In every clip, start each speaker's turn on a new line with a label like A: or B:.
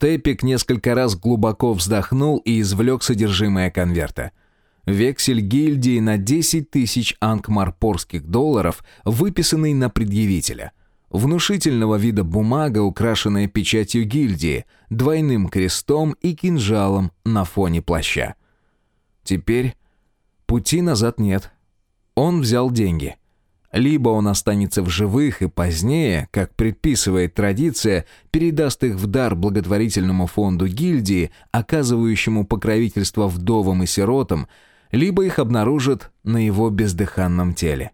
A: Тепик несколько раз глубоко вздохнул и извлек содержимое конверта. Вексель гильдии на 10 тысяч анкмарпорских долларов, выписанный на предъявителя. Внушительного вида бумага, украшенная печатью гильдии, двойным крестом и кинжалом на фоне плаща. Теперь пути назад нет. Он взял деньги. Либо он останется в живых и позднее, как предписывает традиция, передаст их в дар благотворительному фонду гильдии, оказывающему покровительство вдовам и сиротам, либо их обнаружат на его бездыханном теле.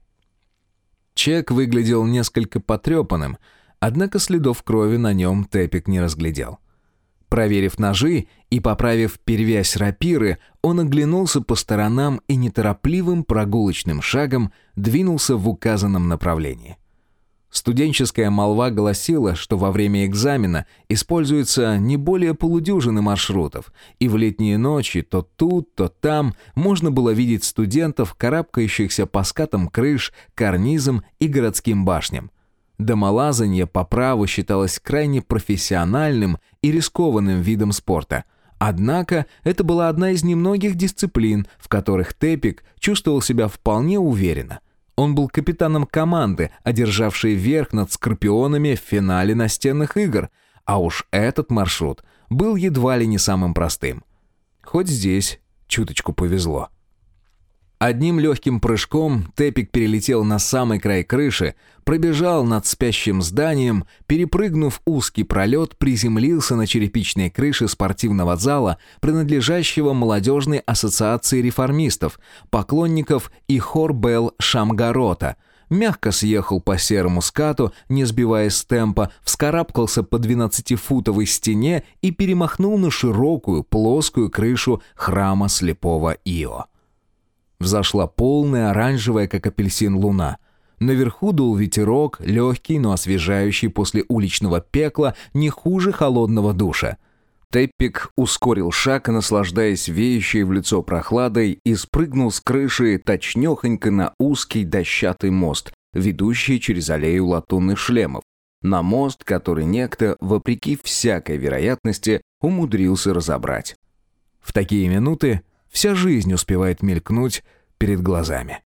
A: Чек выглядел несколько потрепанным, однако следов крови на нем Тепик не разглядел. Проверив ножи и поправив перевязь рапиры, он оглянулся по сторонам и неторопливым прогулочным шагом двинулся в указанном направлении. Студенческая молва гласила, что во время экзамена используется не более полудюжины маршрутов, и в летние ночи то тут, то там можно было видеть студентов, карабкающихся по скатам крыш, карнизам и городским башням. Домолазанье по праву считалось крайне профессиональным и рискованным видом спорта. Однако это была одна из немногих дисциплин, в которых Тепик чувствовал себя вполне уверенно. Он был капитаном команды, одержавшей верх над скорпионами в финале настенных игр, а уж этот маршрут был едва ли не самым простым. Хоть здесь чуточку повезло. Одним легким прыжком Тепик перелетел на самый край крыши, пробежал над спящим зданием, перепрыгнув узкий пролет, приземлился на черепичной крыше спортивного зала, принадлежащего молодежной ассоциации реформистов, поклонников и Хорбел Шамгарота, мягко съехал по серому скату, не сбиваясь с темпа, вскарабкался по 12-футовой стене и перемахнул на широкую плоскую крышу храма слепого Ио. Взошла полная оранжевая, как апельсин, луна. Наверху дул ветерок, легкий, но освежающий после уличного пекла, не хуже холодного душа. Тепик ускорил шаг, наслаждаясь веющей в лицо прохладой, и спрыгнул с крыши точнёхонько на узкий дощатый мост, ведущий через аллею латунных шлемов. На мост, который некто, вопреки всякой вероятности, умудрился разобрать. В такие минуты вся жизнь успевает мелькнуть перед глазами.